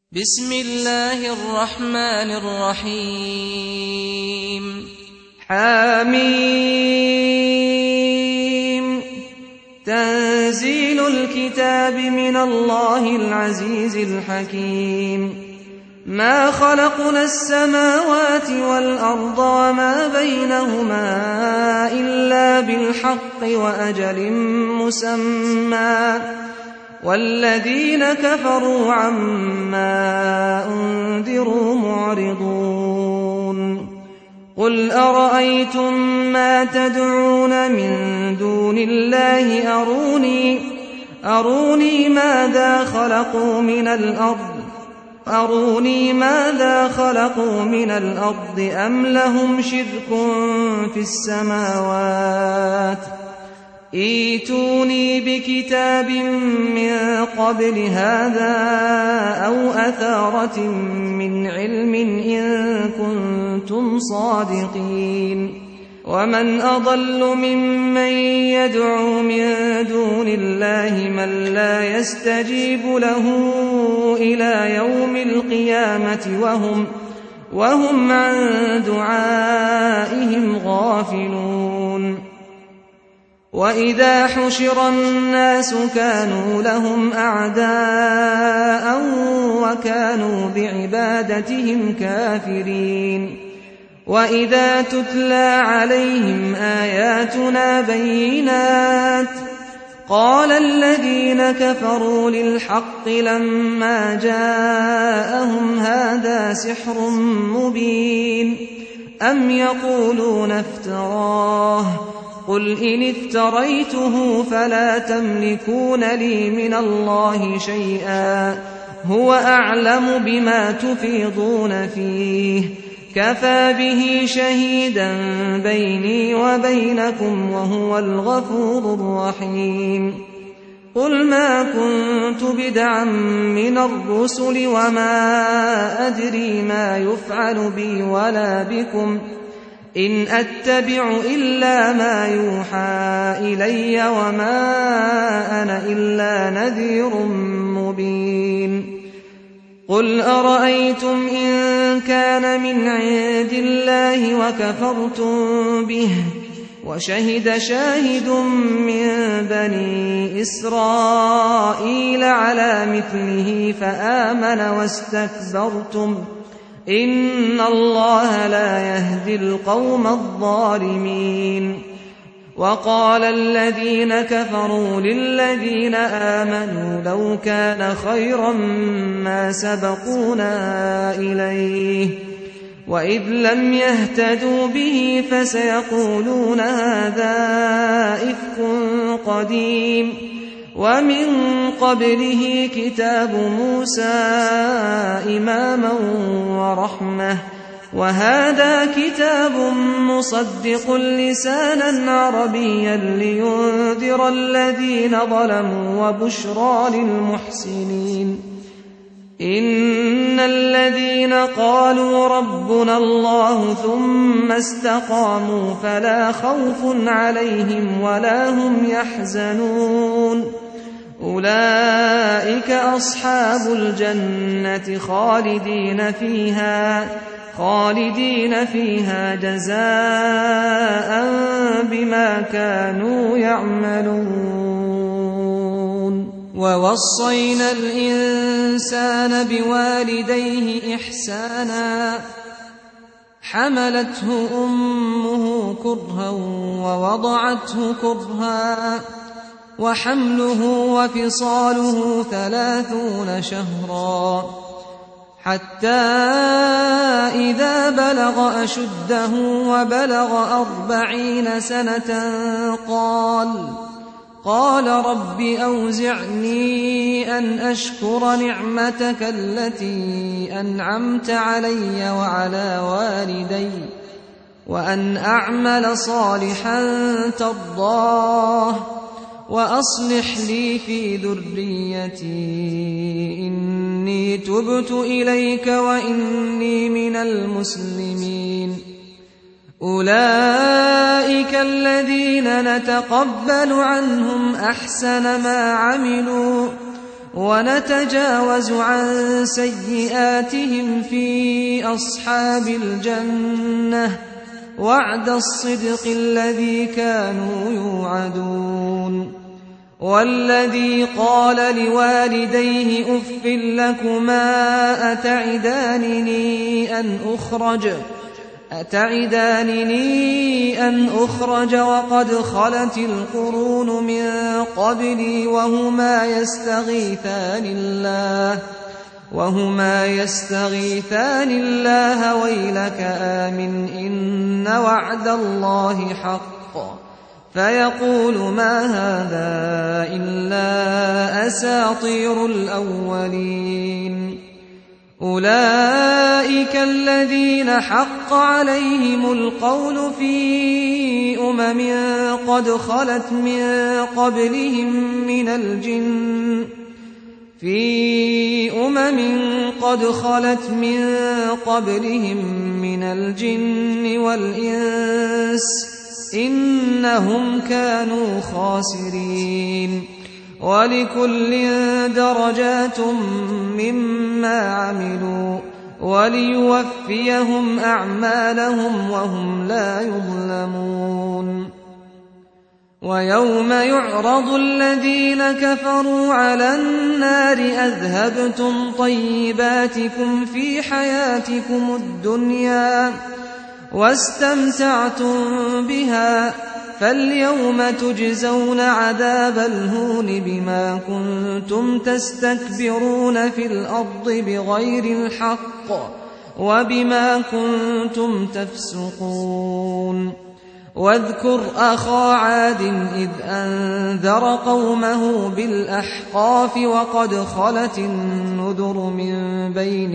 بسم الله الرحمن الرحيم حميم تنزيل الكتاب من الله العزيز الحكيم ما خلقنا السماوات والأرض وما بينهما إلا بالحق وأجل مسمى والذين كفروا عما أنذروا معرضون قل أرأيتم ما تدعون من دون الله أروني ماذا خلقوا من الأرض أم لهم شرك في السماوات ائتوني بكتاب من قبل هذا أو أثارة من علم إن كنتم صادقين ومن أضل ممن يدعو من دون الله من لا يستجيب له إلى يوم القيامة وهم عن دعائهم غافلون وإذا حشر الناس كانوا لهم أعداء وكانوا بعبادتهم كافرين وإذا تتلى عليهم آياتنا بينات قال الذين كفروا للحق لما جاءهم هذا سحر مبين أم يقولون افتراه قل إن افتريته فلا تملكون لي من الله شيئا هو أعلم بما تفيضون فيه كفى به شهيدا بيني وبينكم وهو الغفور الرحيم قل ما كنت بدعا من الرسل وما أدري ما يفعل بي ولا بكم إن أتبع إلا ما يوحى إلي وما أنا إلا نذير مبين قل أرأيتم إن كان من عند الله وكفرتم به وشهد شاهد من بني إسرائيل على مثله فآمن واستكبرتم إن الله لا يهدي القوم الظالمين وقال الذين كفروا للذين آمنوا لو كان خيرا ما سبقونا إليه وإذ لم يهتدوا به فسيقولون هذا إفك قديم ومن قبله كتاب موسى إماما ورحمة وهذا كتاب مصدق لسانا عربيا لينذر الذين ظلموا وبشرى للمحسنين إن الذين قالوا ربنا الله ثم استقاموا فلا خوف عليهم ولا هم يحزنون أولئك أصحاب الجنة خالدين فيها جزاء بما كانوا يعملون ووصينا الإنسان بوالديه إحسانا حملته أمه كرها ووضعته كرها وحمله وفصاله 30 شهرا حتى إذا بلغ أشده وبلغ 40 سنة قال رب أوزعني أن أشكر نعمتك التي أنعمت علي وعلى والدي وأن أعمل صالحا ترضاه وأصلح لي في ذريتي إني تبت إليك وإني من المسلمين أولئك الذين نتقبل عنهم أحسن ما عملوا ونتجاوز عن سيئاتهم في أصحاب الجنة وعد الصدق الذي كانوا يوعدون والذي قال لوالديه أف لكما أتعدانني أن أخرج وقد خلت القرون من قبلي وهما يستغيثان الله ويلك آمن إن وعد الله حق فيقول ما هذا إلا أساطير الأولين أولئك الذين حق عليهم القول في قد خلت من قبلهم من الجن والإنس إنهم كانوا خاسرين ولكل درجات مما عملوا وليوفيهم أعمالهم وهم لا يظلمون ويوم يعرض الذين كفروا على النار أذهبتم طيباتكم في حياتكم الدنيا واستمتعتم بها فاليوم تجزون عذاب الهون بما كنتم تستكبرون في الأرض بغير الحق وبما كنتم تفسقون واذكر أخا عاد إذ أنذر قومه بالأحقاف وقد خلت النذر من بين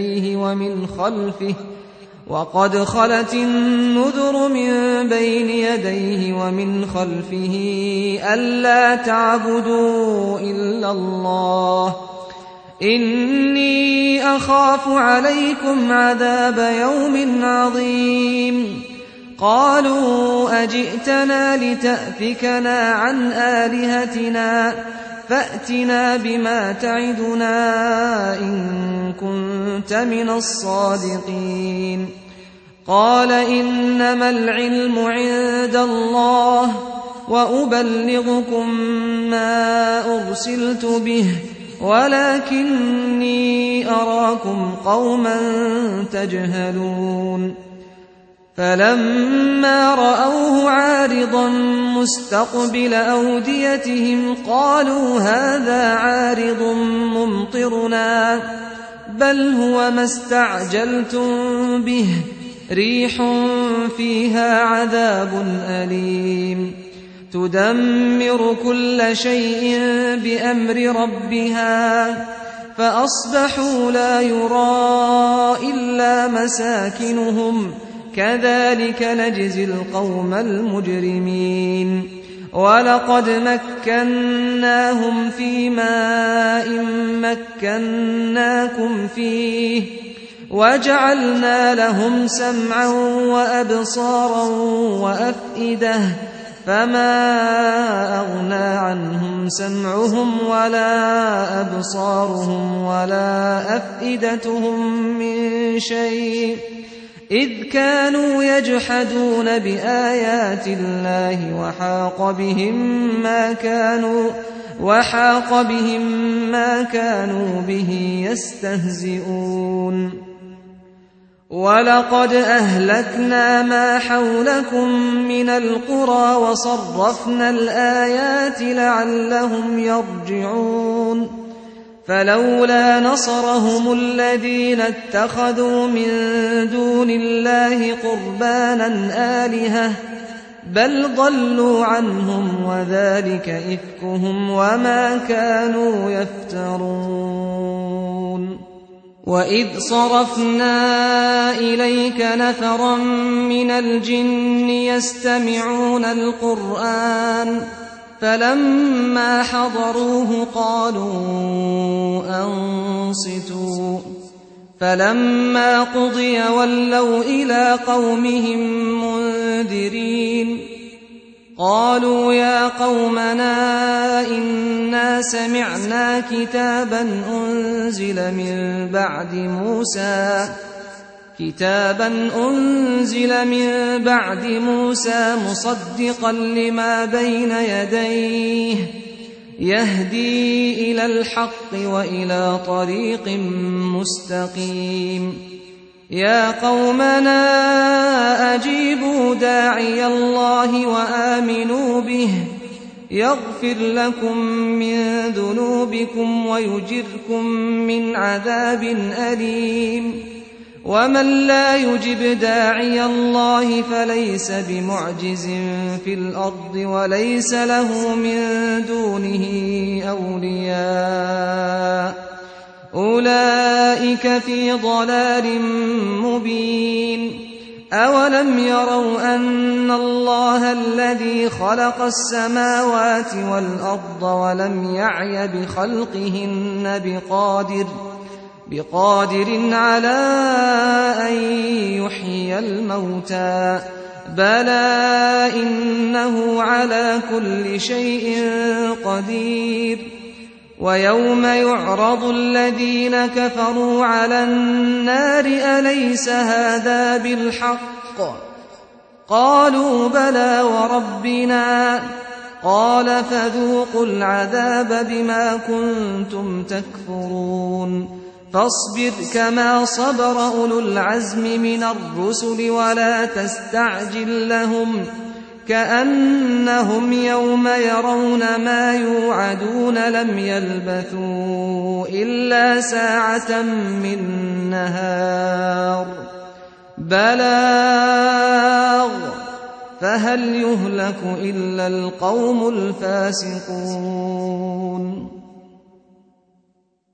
يديه ومن خلفه ألا تعبدوا إلا الله إني أخاف عليكم عذاب يوم عظيم قالوا أجئتنا لتأفكنا عن آلهتنا فأتنا بما تعدنا إن كنت من الصادقين قال إنما العلم عند الله وأبلغكم ما أرسلت به ولكني أراكم قوما تجهلون فلما رأوه عارضا مستقبل أوديتهم قالوا هذا عارض ممطرنا بل هو ما استعجلتم به ريح فيها عذاب أليم تدمر كل شيء بأمر ربها فأصبحوا لا يرى إلا مساكنهم كذلك نجزي القوم المجرمين ولقد مكناهم في ماء مكناكم فيه وجعلنا لهم سمعا وأبصارا وأفئدة فما أغنى عنهم سمعهم ولا أبصارهم ولا أفئدتهم من شيء إذ كانوا يجحدون بآيات الله وحاق بهم ما كانوا به يستهزئون ولقد أهلكنا ما حولكم من القرى وصرفنا الآيات لعلهم يرجعون فلولا نصرهم الذين اتخذوا من دون الله قربانا آلهة بل ضلوا عنهم وذلك إفكهم وما كانوا يفترون وإذ صرفنا إليك نفرا من الجن يستمعون القرآن فلما حضروه قالوا أنصتوا فلما قضي ولوا إلى قومهم منذرين قالوا يا قومنا إنا سمعنا كتابا أنزل من بعد موسى مصدقا لما بين يديه يهدي إلى الحق وإلى طريق مستقيم يا قومنا أجيبوا داعي الله وآمنوا به يغفر لكم من ذنوبكم ويجركم من عذاب أليم ومن لا يجب داعي الله فليس بمعجز في الأرض وليس له من دونه أولياء أولئك في ضلال مبين أولم يروا أن الله الذي خلق السماوات والأرض ولم يعي بخلقهن بقادر على أن يحيي الموتى بلى إنه على كل شيء قدير ويوم يعرض الذين كفروا على النار أليس هذا بالحق قالوا بلى وربنا قال فذوقوا العذاب بما كنتم تكفرون فاصبر كما صبر أولو العزم من الرسل ولا تستعجل لهم كأنهم يوم يرون ما يوعدون لم يلبثوا إلا ساعة من نهار بلاغ فهل يهلك إلا القوم الفاسقون